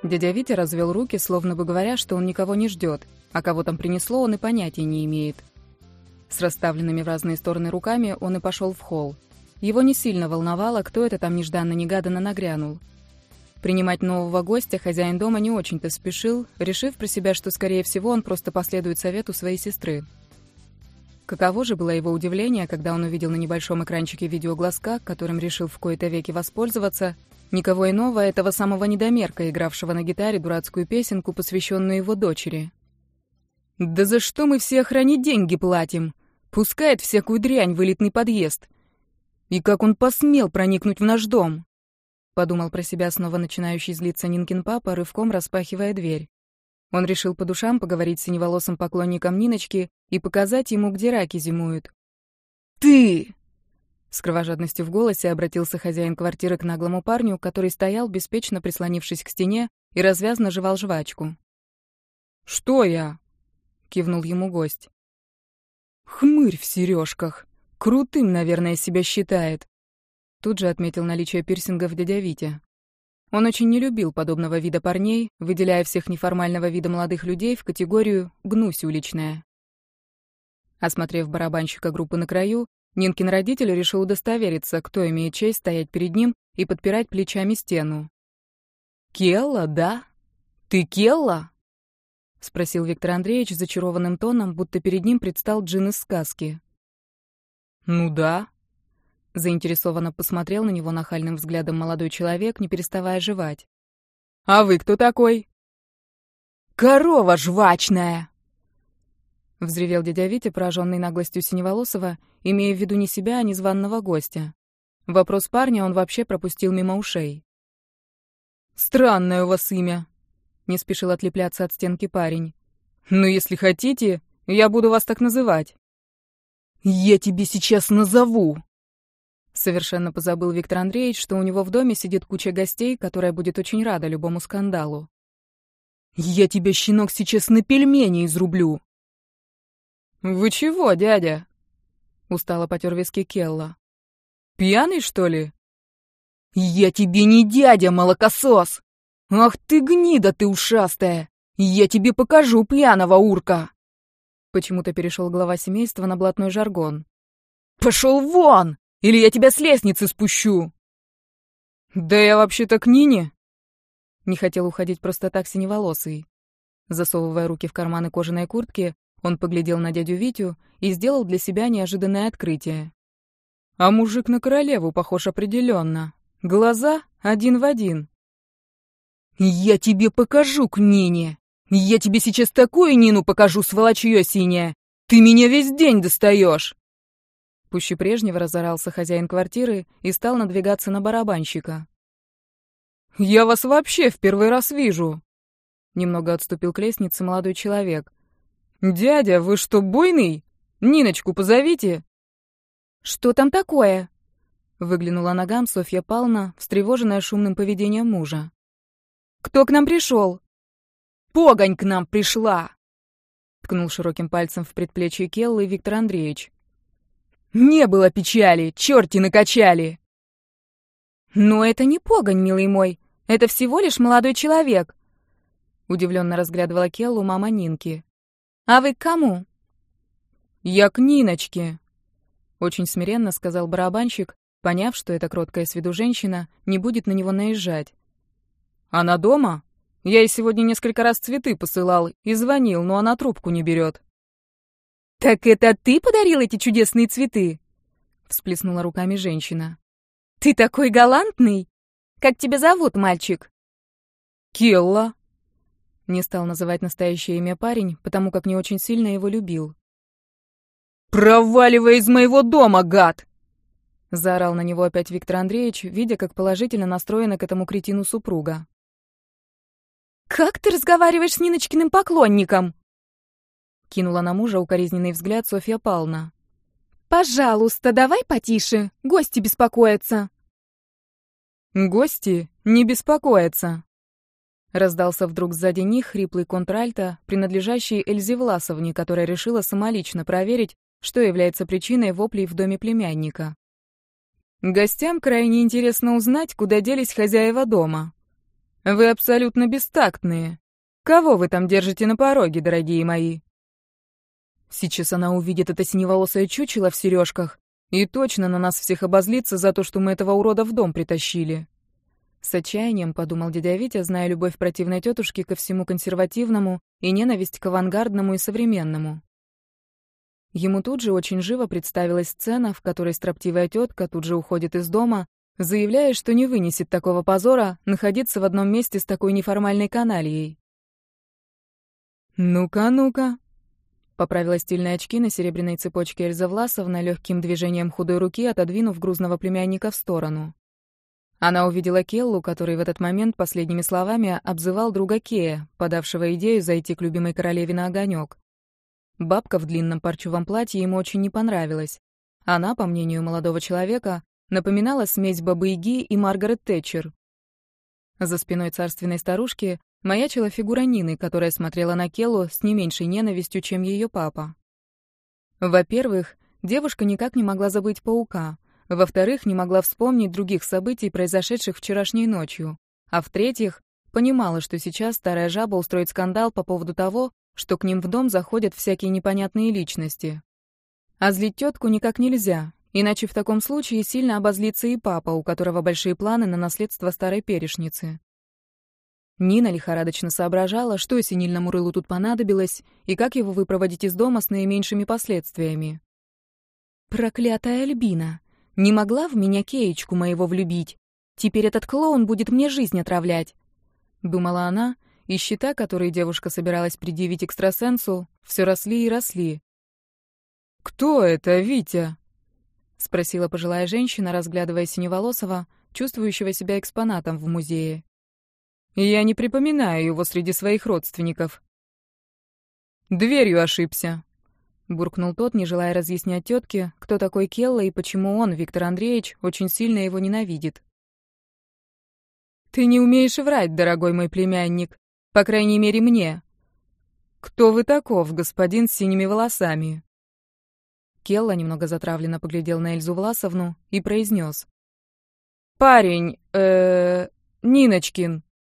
Дядя Витя развел руки, словно бы говоря, что он никого не ждет, а кого там принесло, он и понятия не имеет. С расставленными в разные стороны руками он и пошел в холл. Его не сильно волновало, кто это там нежданно-негаданно нагрянул. Принимать нового гостя хозяин дома не очень-то спешил, решив про себя, что, скорее всего, он просто последует совету своей сестры. Каково же было его удивление, когда он увидел на небольшом экранчике видеоглазка, которым решил в кои-то веки воспользоваться, никого иного, этого самого недомерка, игравшего на гитаре дурацкую песенку, посвященную его дочери. «Да за что мы все охране деньги платим? Пускает всякую дрянь в элитный подъезд. И как он посмел проникнуть в наш дом?» Подумал про себя снова начинающий злиться Нинкин папа, рывком распахивая дверь. Он решил по душам поговорить с синеволосым поклонником Ниночки и показать ему, где раки зимуют. «Ты!» С кровожадностью в голосе обратился хозяин квартиры к наглому парню, который стоял, беспечно прислонившись к стене, и развязно жевал жвачку. «Что я?» — кивнул ему гость. «Хмырь в сережках. Крутым, наверное, себя считает». Тут же отметил наличие пирсингов дядя Витя. Он очень не любил подобного вида парней, выделяя всех неформального вида молодых людей в категорию «гнусь уличная». Осмотрев барабанщика группы на краю, Нинкин родитель решил удостовериться, кто имеет честь стоять перед ним и подпирать плечами стену. «Келла, да? Ты Келла?» — спросил Виктор Андреевич зачарованным тоном, будто перед ним предстал джин из сказки. «Ну да». Заинтересованно посмотрел на него нахальным взглядом молодой человек, не переставая жевать. «А вы кто такой?» «Корова жвачная!» Взревел дядя Витя, пораженный наглостью Синеволосова, имея в виду не себя, а незваного гостя. Вопрос парня он вообще пропустил мимо ушей. «Странное у вас имя», — не спешил отлепляться от стенки парень. «Но если хотите, я буду вас так называть». «Я тебе сейчас назову!» Совершенно позабыл Виктор Андреевич, что у него в доме сидит куча гостей, которая будет очень рада любому скандалу. «Я тебя, щенок, сейчас на пельмени изрублю!» «Вы чего, дядя?» — устало потер виски Келла. «Пьяный, что ли?» «Я тебе не дядя, молокосос! Ах ты гнида ты ушастая! Я тебе покажу пьяного урка!» Почему-то перешел глава семейства на блатной жаргон. «Пошел вон! Или я тебя с лестницы спущу!» «Да я вообще-то к Нине!» Не хотел уходить просто так синеволосый. Засовывая руки в карманы кожаной куртки, он поглядел на дядю Витю и сделал для себя неожиданное открытие. «А мужик на королеву похож определенно. Глаза один в один». «Я тебе покажу к Нине! Я тебе сейчас такую Нину покажу, сволочье синяя! Ты меня весь день достаешь!» Пуще прежнего разорался хозяин квартиры и стал надвигаться на барабанщика. «Я вас вообще в первый раз вижу!» Немного отступил к лестнице молодой человек. «Дядя, вы что, буйный? Ниночку позовите!» «Что там такое?» Выглянула ногам Софья Павловна, встревоженная шумным поведением мужа. «Кто к нам пришел?» «Погонь к нам пришла!» Ткнул широким пальцем в предплечье Келлы Виктор Андреевич. «Не было печали, черти накачали!» «Но это не погонь, милый мой, это всего лишь молодой человек!» Удивленно разглядывала Келлу мама Нинки. «А вы к кому?» «Я к Ниночке», — очень смиренно сказал барабанщик, поняв, что эта кроткая с виду женщина не будет на него наезжать. «Она дома? Я ей сегодня несколько раз цветы посылал и звонил, но она трубку не берет». «Так это ты подарил эти чудесные цветы?» — всплеснула руками женщина. «Ты такой галантный! Как тебя зовут, мальчик?» «Келла», — не стал называть настоящее имя парень, потому как не очень сильно его любил. «Проваливай из моего дома, гад!» — заорал на него опять Виктор Андреевич, видя, как положительно настроена к этому кретину супруга. «Как ты разговариваешь с Ниночкиным поклонником?» Кинула на мужа укоризненный взгляд Софья Павловна. «Пожалуйста, давай потише, гости беспокоятся». «Гости не беспокоятся», — раздался вдруг сзади них хриплый контральто, принадлежащий Эльзе Власовне, которая решила самолично проверить, что является причиной воплей в доме племянника. «Гостям крайне интересно узнать, куда делись хозяева дома. Вы абсолютно бестактные. Кого вы там держите на пороге, дорогие мои?» Сейчас она увидит это синеволосое чучело в сережках и точно на нас всех обозлится за то, что мы этого урода в дом притащили. С отчаянием подумал дядя Витя, зная любовь противной тетушки ко всему консервативному и ненависть к авангардному и современному. Ему тут же очень живо представилась сцена, в которой строптивая тетка тут же уходит из дома, заявляя, что не вынесет такого позора находиться в одном месте с такой неформальной канальей. «Ну-ка, ну-ка», — поправила стильные очки на серебряной цепочке Эльза Власовна, легким движением худой руки отодвинув грузного племянника в сторону. Она увидела Келлу, который в этот момент последними словами обзывал друга Кея, подавшего идею зайти к любимой королеве на огонек. Бабка в длинном парчевом платье ему очень не понравилась. Она, по мнению молодого человека, напоминала смесь Бабы-Яги и Маргарет Тэтчер. За спиной царственной старушки маячила фигура Нины, которая смотрела на Келлу с не меньшей ненавистью, чем ее папа. Во-первых, девушка никак не могла забыть паука. Во-вторых, не могла вспомнить других событий, произошедших вчерашней ночью. А в-третьих, понимала, что сейчас старая жаба устроит скандал по поводу того, что к ним в дом заходят всякие непонятные личности. А злить тетку никак нельзя, иначе в таком случае сильно обозлится и папа, у которого большие планы на наследство старой перешницы. Нина лихорадочно соображала, что синильному рылу тут понадобилось, и как его выпроводить из дома с наименьшими последствиями. «Проклятая Альбина! Не могла в меня Кеечку моего влюбить. Теперь этот клоун будет мне жизнь отравлять», — думала она, и счета, которые девушка собиралась предъявить экстрасенсу, все росли и росли. «Кто это, Витя?» — спросила пожилая женщина, разглядывая синеволосого, чувствующего себя экспонатом в музее. «Я не припоминаю его среди своих родственников». «Дверью ошибся», — буркнул тот, не желая разъяснять тетке, кто такой Келла и почему он, Виктор Андреевич, очень сильно его ненавидит. «Ты не умеешь врать, дорогой мой племянник, по крайней мере мне. Кто вы таков, господин с синими волосами?» Келла немного затравленно поглядел на Эльзу Власовну и произнес: «Парень, Ниночкин».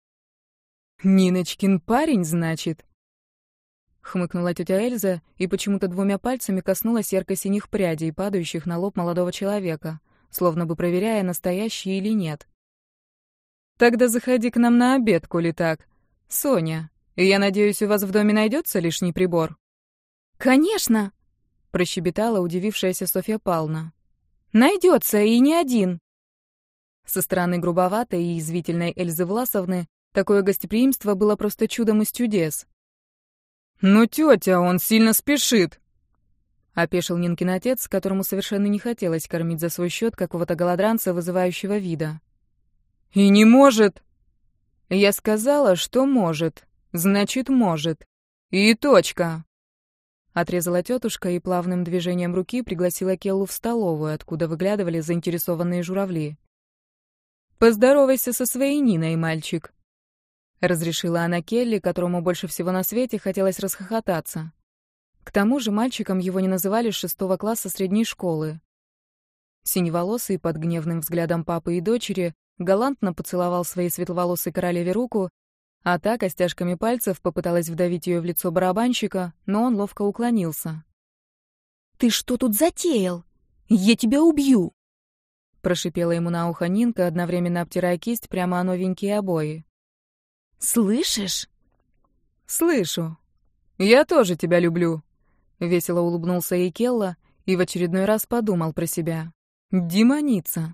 «Ниночкин парень, значит?» Хмыкнула тетя Эльза и почему-то двумя пальцами коснулась ярко-синих прядей, падающих на лоб молодого человека, словно бы проверяя, настоящие или нет. «Тогда заходи к нам на обед, коли так. Соня, я надеюсь, у вас в доме найдется лишний прибор?» «Конечно!» — прощебетала удивившаяся Софья Павловна. «Найдется, и не один!» Со стороны грубоватой и язвительной Эльзы Власовны такое гостеприимство было просто чудом из чудес. «Ну, тетя, он сильно спешит!» — опешил Нинкин отец, которому совершенно не хотелось кормить за свой счет какого-то голодранца, вызывающего вида. «И не может!» «Я сказала, что может. Значит, может. И точка!» Отрезала тетушка и плавным движением руки пригласила Келлу в столовую, откуда выглядывали заинтересованные журавли. «Поздоровайся со своей Ниной, мальчик», — разрешила она Келли, которому больше всего на свете хотелось расхохотаться. К тому же мальчиком его не называли с 6 класса средней школы. Синеволосый, под гневным взглядом папы и дочери, галантно поцеловал своей светловолосой королеве руку, а та костяшками пальцев попыталась вдавить ее в лицо барабанщика, но он ловко уклонился. «Ты что тут затеял? Я тебя убью!» Прошипела ему на ухо Нинка, одновременно обтирая кисть прямо о новенькие обои. «Слышишь?» «Слышу. Я тоже тебя люблю», — весело улыбнулся ей Келла и в очередной раз подумал про себя. «Демоница».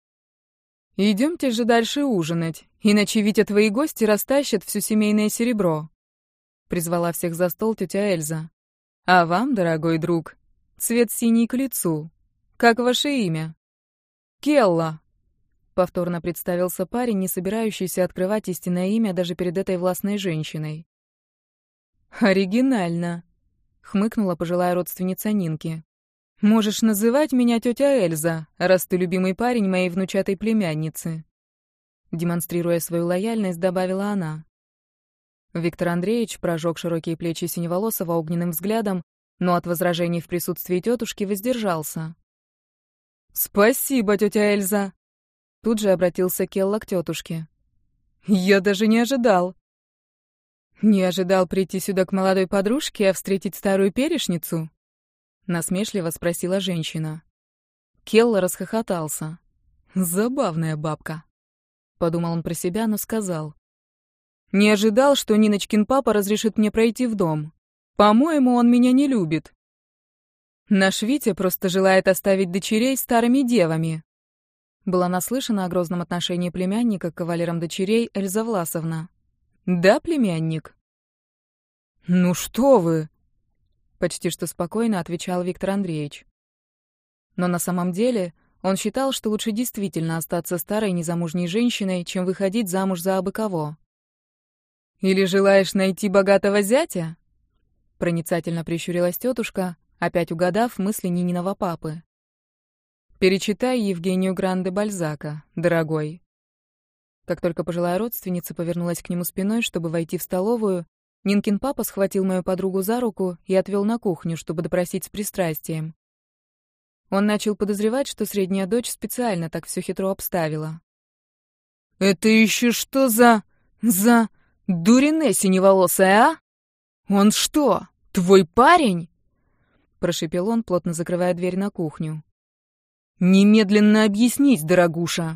«Идемте же дальше ужинать, иначе Витя твои гости растащат все семейное серебро», — призвала всех за стол тетя Эльза. «А вам, дорогой друг, цвет синий к лицу. Как ваше имя?» «Келла», — повторно представился парень, не собирающийся открывать истинное имя даже перед этой властной женщиной. «Оригинально», — хмыкнула пожилая родственница Нинки. «Можешь называть меня тетя Эльза, раз ты любимый парень моей внучатой племянницы», — демонстрируя свою лояльность, добавила она. Виктор Андреевич прожег широкие плечи синеволосого огненным взглядом, но от возражений в присутствии тетушки воздержался. «Спасибо, тетя Эльза», — тут же обратился Келла к тетушке. Я даже не ожидал. Не ожидал прийти сюда к молодой подружке, а встретить старую перешницу? Насмешливо спросила женщина. Келла расхохотался. Забавная бабка. Подумал он про себя, но сказал. Не ожидал, что Ниночкин папа разрешит мне пройти в дом. По-моему, он меня не любит. Наш Витя просто желает оставить дочерей старыми девами. Была наслышана о грозном отношении племянника к кавалерам дочерей Эльза Власовна. Да, племянник? Ну что вы? Почти что спокойно отвечал Виктор Андреевич. Но на самом деле он считал, что лучше действительно остаться старой незамужней женщиной, чем выходить замуж за абы кого. «Или желаешь найти богатого зятя?» Проницательно прищурилась тетушка, опять угадав мысли Нининого папы. «Перечитай Евгению Гранде Бальзака, дорогой». Как только пожилая родственница повернулась к нему спиной, чтобы войти в столовую, Нинкин папа схватил мою подругу за руку и отвел на кухню, чтобы допросить с пристрастием. Он начал подозревать, что средняя дочь специально так все хитро обставила. «Это еще что за дурине синеволосая, а? Он что, твой парень?» Прошипел он, плотно закрывая дверь на кухню. «Немедленно объяснись, дорогуша!»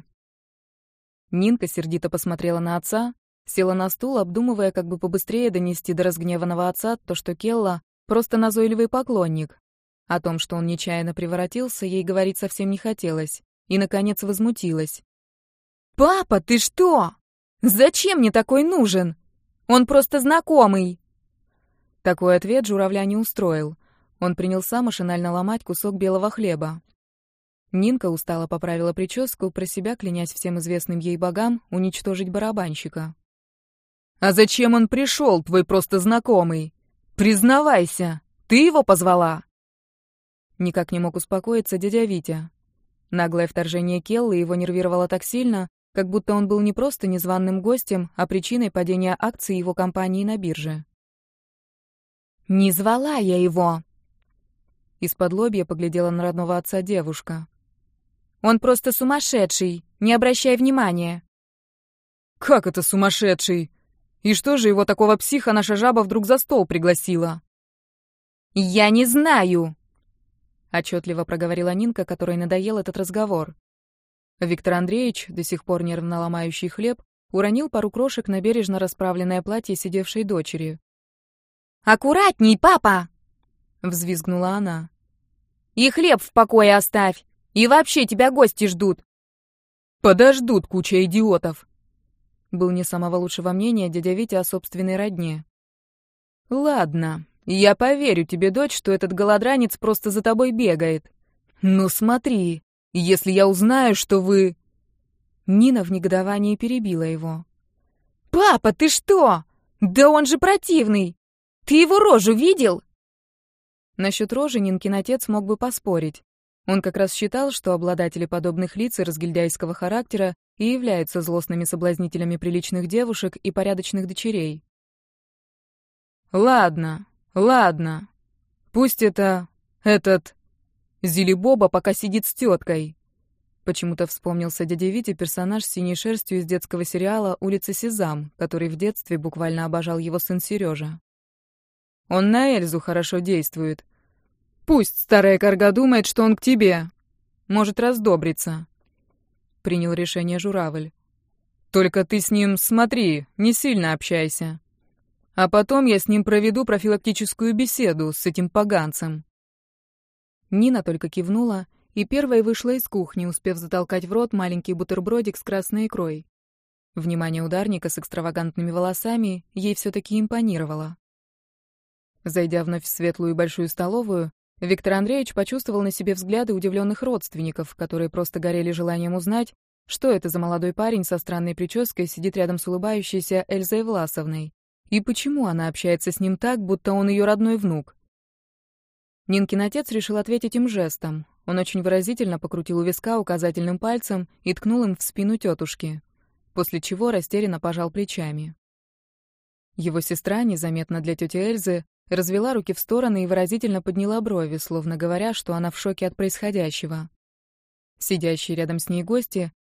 Нинка сердито посмотрела на отца, села на стул, обдумывая, как бы побыстрее донести до разгневанного отца то, что Келла — просто назойливый поклонник. О том, что он нечаянно приворотился, ей говорить совсем не хотелось, и, наконец, возмутилась. «Папа, ты что? Зачем мне такой нужен? Он просто знакомый!» Такой ответ журавля не устроил. Он принялся машинально ломать кусок белого хлеба. Нинка устало поправила прическу, про себя клянясь всем известным ей богам уничтожить барабанщика. «А зачем он пришел, твой просто знакомый? Признавайся, ты его позвала?» Никак не мог успокоиться дядя Витя. Наглое вторжение Келлы его нервировало так сильно, как будто он был не просто незваным гостем, а причиной падения акций его компании на бирже. «Не звала я его!» Из-под-лобья поглядела на родного отца девушка. «Он просто сумасшедший, не обращай внимания». «Как это сумасшедший? И что же его такого психа наша жаба вдруг за стол пригласила?» «Я не знаю!» Отчетливо проговорила Нинка, которой надоел этот разговор. Виктор Андреевич, до сих пор нервно ломающий хлеб, уронил пару крошек на бережно расправленное платье сидевшей дочери. «Аккуратней, папа!» — взвизгнула она. «И хлеб в покое оставь! И вообще тебя гости ждут!» «Подождут куча идиотов!» Был не самого лучшего мнения дядя Витя о собственной родне. «Ладно, я поверю тебе, дочь, что этот голодранец просто за тобой бегает. Но смотри, если я узнаю, что вы...» Нина в негодовании перебила его. «Папа, ты что? Да он же противный! Ты его рожу видел?» Насчет рожи Нинкин отец мог бы поспорить. Он как раз считал, что обладатели подобных лиц и разгильдяйского характера и являются злостными соблазнителями приличных девушек и порядочных дочерей. «Ладно, ладно. Пусть этот Зилибоба пока сидит с теткой». Почему-то вспомнился дядя Витя персонаж с синей шерстью из детского сериала «Улица Сезам», который в детстве буквально обожал его сын Сережа. «Он на Эльзу хорошо действует. Пусть старая карга думает, что он к тебе. Может раздобриться», — принял решение журавль. «Только ты с ним смотри, не сильно общайся. А потом я с ним проведу профилактическую беседу с этим поганцем». Нина только кивнула и первой вышла из кухни, успев затолкать в рот маленький бутербродик с красной икрой. Внимание ударника с экстравагантными волосами ей все-таки импонировало. Зайдя вновь в светлую и большую столовую, Виктор Андреевич почувствовал на себе взгляды удивленных родственников, которые просто горели желанием узнать, что это за молодой парень со странной прической сидит рядом с улыбающейся Эльзой Власовной, и почему она общается с ним так, будто он ее родной внук. Нинкин отец решил ответить им жестом. Он очень выразительно покрутил у виска указательным пальцем и ткнул им в спину тетушки, после чего растерянно пожал плечами. Его сестра, незаметно для тети Эльзы, развела руки в стороны и выразительно подняла брови, словно говоря, что она в шоке от происходящего. Сидящие рядом с ней гости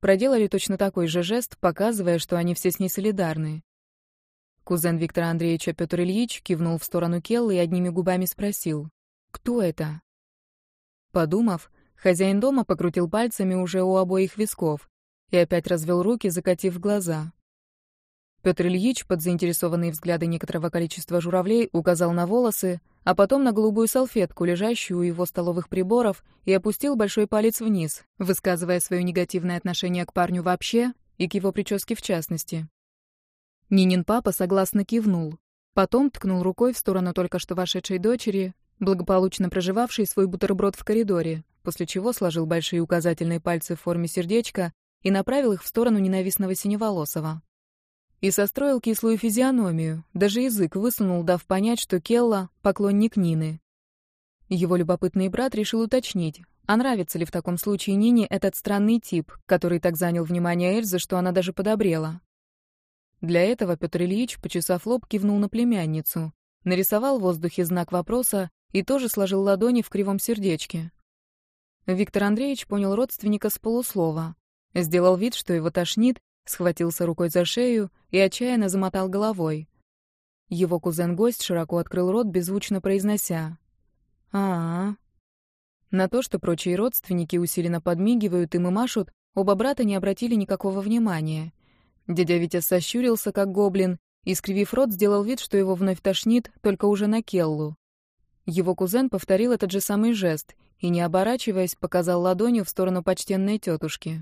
проделали точно такой же жест, показывая, что они все с ней солидарны. Кузен Виктора Андреевича Петр Ильич кивнул в сторону Келлы и одними губами спросил: «Кто это?» Подумав, хозяин дома покрутил пальцами уже у обоих висков и опять развел руки, закатив глаза. Петр Ильич, под заинтересованные взгляды некоторого количества журавлей, указал на волосы, а потом на голубую салфетку, лежащую у его столовых приборов, и опустил большой палец вниз, высказывая свое негативное отношение к парню вообще и к его прическе в частности. Нинин папа согласно кивнул. Потом ткнул рукой в сторону только что вошедшей дочери, благополучно проживавшей свой бутерброд в коридоре, после чего сложил большие указательные пальцы в форме сердечка и направил их в сторону ненавистного синеволосого. И состроил кислую физиономию, даже язык высунул, дав понять, что Келла — поклонник Нины. Его любопытный брат решил уточнить, а нравится ли в таком случае Нине этот странный тип, который так занял внимание Эльзы, что она даже подобрела. Для этого Петр Ильич, почесав лоб, кивнул на племянницу, нарисовал в воздухе знак вопроса и тоже сложил ладони в кривом сердечке. Виктор Андреевич понял родственника с полуслова, сделал вид, что его тошнит, схватился рукой за шею и отчаянно замотал головой. Его кузен-гость широко открыл рот, беззвучно произнося: «А-а-а». На то, что прочие родственники усиленно подмигивают им и машут, оба брата не обратили никакого внимания. Дядя Витя сощурился, как гоблин, и, скривив рот, сделал вид, что его вновь тошнит, только уже на Келлу. Его кузен повторил этот же самый жест и, не оборачиваясь, показал ладонью в сторону почтенной тетушки.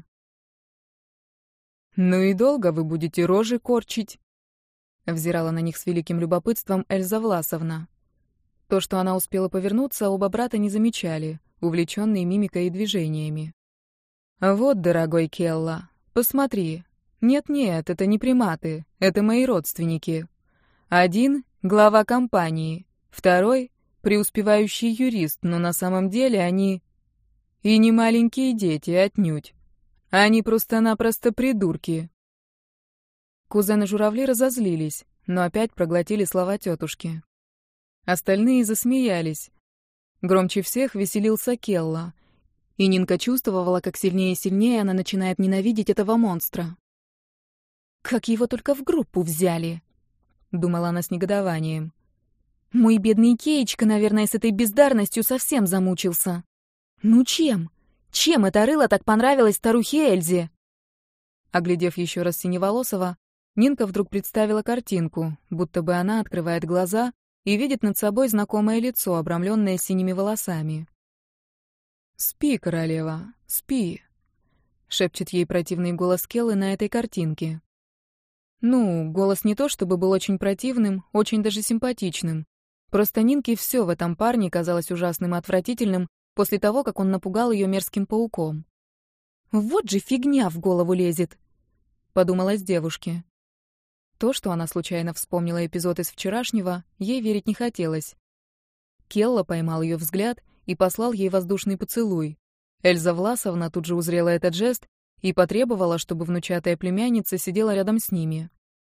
«Ну и долго вы будете рожи корчить?» Взирала на них с великим любопытством Эльза Власовна. То, что она успела повернуться, оба брата не замечали, увлеченные мимикой и движениями. «Вот, дорогой Келла, посмотри. Нет-нет, это не приматы, это мои родственники. Один — глава компании, второй — преуспевающий юрист, но на самом деле они... И не маленькие дети, отнюдь. Они просто-напросто придурки». Кузены-журавли разозлились, но опять проглотили слова тетушки. Остальные засмеялись. Громче всех веселился Келла, и Нинка чувствовала, как сильнее и сильнее она начинает ненавидеть этого монстра. «Как его только в группу взяли!» — думала она с негодованием. «Мой бедный Кеечка, наверное, с этой бездарностью совсем замучился. Ну чем? Чем эта рыла так понравилась старухе Эльзе?» Оглядев еще раз Синеволосого, Нинка вдруг представила картинку, будто бы она открывает глаза и видит над собой знакомое лицо, обрамленное синими волосами. «Спи, королева, спи», — шепчет ей противный голос Келлы на этой картинке. Ну, голос не то чтобы был очень противным, очень даже симпатичным. Просто Нинке все в этом парне казалось ужасным и отвратительным после того, как он напугал ее мерзким пауком. «Вот же фигня в голову лезет», — подумалось девушке. То, что она случайно вспомнила эпизод из вчерашнего, ей верить не хотелось. Келла поймал ее взгляд и послал ей воздушный поцелуй. Эльза Власовна тут же узрела этот жест и потребовала, чтобы внучатая племянница сидела рядом с ними.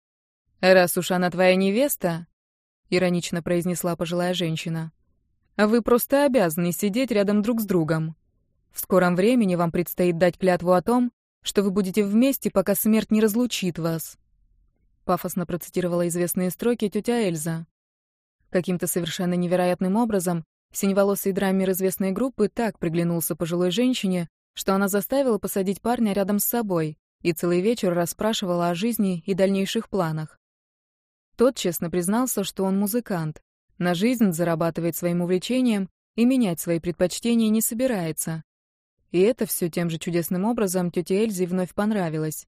«Раз уж она твоя невеста», — иронично произнесла пожилая женщина, «вы просто обязаны сидеть рядом друг с другом. В скором времени вам предстоит дать клятву о том, что вы будете вместе, пока смерть не разлучит вас». Пафосно процитировала известные строки тетя Эльза. Каким-то совершенно невероятным образом синеволосый драмер известной группы так приглянулся пожилой женщине, что она заставила посадить парня рядом с собой и целый вечер расспрашивала о жизни и дальнейших планах. Тот честно признался, что он музыкант, на жизнь зарабатывает своим увлечением и менять свои предпочтения не собирается. И это все тем же чудесным образом тете Эльзе вновь понравилось.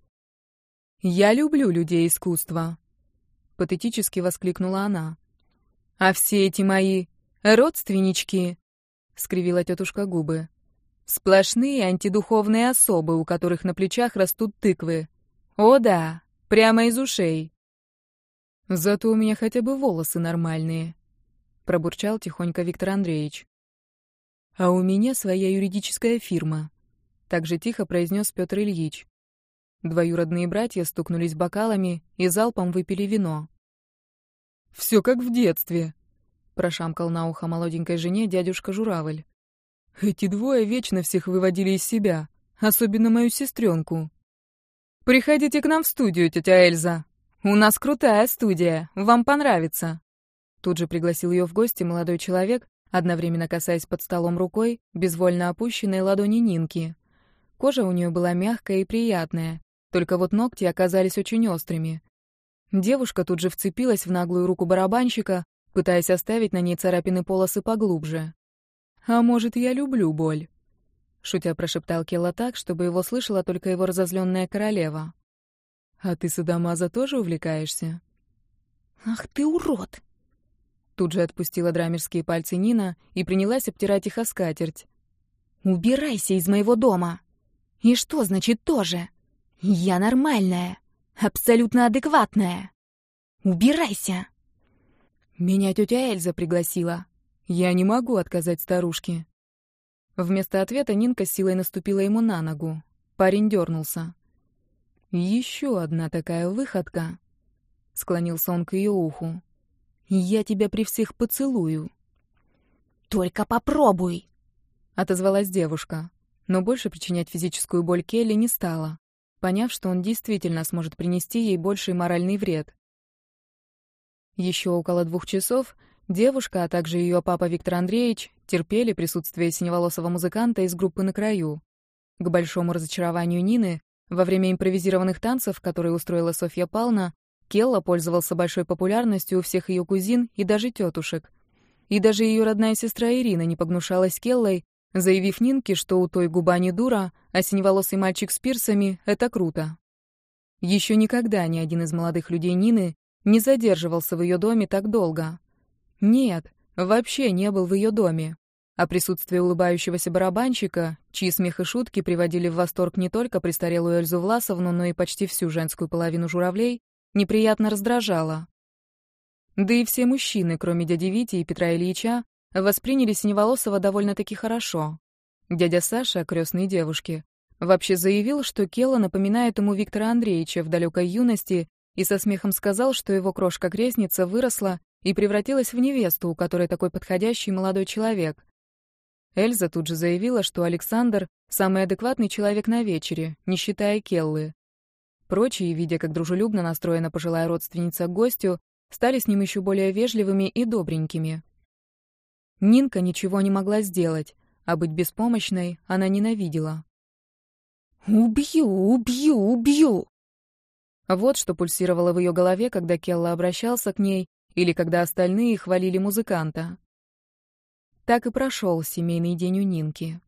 «Я люблю людей искусства», — патетически воскликнула она. «А все эти мои родственнички», — скривила тетушка губы, «сплошные антидуховные особы, у которых на плечах растут тыквы. О да, прямо из ушей». «Зато у меня хотя бы волосы нормальные», — пробурчал тихонько Виктор Андреевич. «А у меня своя юридическая фирма», — так же тихо произнес Петр Ильич. Двоюродные братья стукнулись бокалами и залпом выпили вино. «Все как в детстве», — прошамкал на ухо молоденькой жене дядюшка Журавль. «Эти двое вечно всех выводили из себя, особенно мою сестренку. «Приходите к нам в студию, тетя Эльза. У нас крутая студия, вам понравится». Тут же пригласил ее в гости молодой человек, одновременно касаясь под столом рукой безвольно опущенной ладони Нинки. Кожа у нее была мягкая и приятная, только вот ногти оказались очень острыми. Девушка тут же вцепилась в наглую руку барабанщика, пытаясь оставить на ней царапины полосы поглубже. «А может, я люблю боль?» Шутя прошептал Келла так, чтобы его слышала только его разозленная королева. «А ты, садомаза, тоже увлекаешься?» «Ах ты урод!» Тут же отпустила драмерские пальцы Нина и принялась обтирать их о скатерть. «Убирайся из моего дома!» «И что значит тоже? Я нормальная, абсолютно адекватная. Убирайся!» «Меня тетя Эльза пригласила. Я не могу отказать старушке». Вместо ответа Нинка с силой наступила ему на ногу. Парень дернулся. «Еще одна такая выходка», — склонился он к ее уху. «Я тебя при всех поцелую». «Только попробуй!» — отозвалась девушка, но больше причинять физическую боль Келли не стала, поняв, что он действительно сможет принести ей больший моральный вред. Еще около 2 часов девушка, а также ее папа Виктор Андреевич терпели присутствие синеволосого музыканта из группы «На краю». К большому разочарованию Нины, во время импровизированных танцев, которые устроила Софья Павловна, Келла пользовался большой популярностью у всех ее кузин и даже тетушек. И даже ее родная сестра Ирина не погнушалась Келлой, заявив Нинке, что у той губа не дура, а синеволосый мальчик с пирсами — это круто. Еще никогда ни один из молодых людей Нины не задерживался в ее доме так долго. Нет, вообще не был в ее доме. А присутствие улыбающегося барабанщика, чьи смех и шутки приводили в восторг не только престарелую Эльзу Власовну, но и почти всю женскую половину журавлей, неприятно раздражало. Да и все мужчины, кроме дяди Вити и Петра Ильича, восприняли Синеволосого довольно-таки хорошо. Дядя Саша, крестной девушки, вообще заявил, что Келла напоминает ему Виктора Андреевича в далекой юности, и со смехом сказал, что его крошка-крестница выросла и превратилась в невесту, у которой такой подходящий молодой человек. Эльза тут же заявила, что Александр — самый адекватный человек на вечере, не считая Келлы. Прочие, видя, как дружелюбно настроена пожилая родственница к гостю, стали с ним еще более вежливыми и добренькими. Нинка ничего не могла сделать, а быть беспомощной она ненавидела. «Убью, убью, убью!» Вот что пульсировало в ее голове, когда Келла обращался к ней или когда остальные хвалили музыканта. Так и прошел семейный день у Нинки.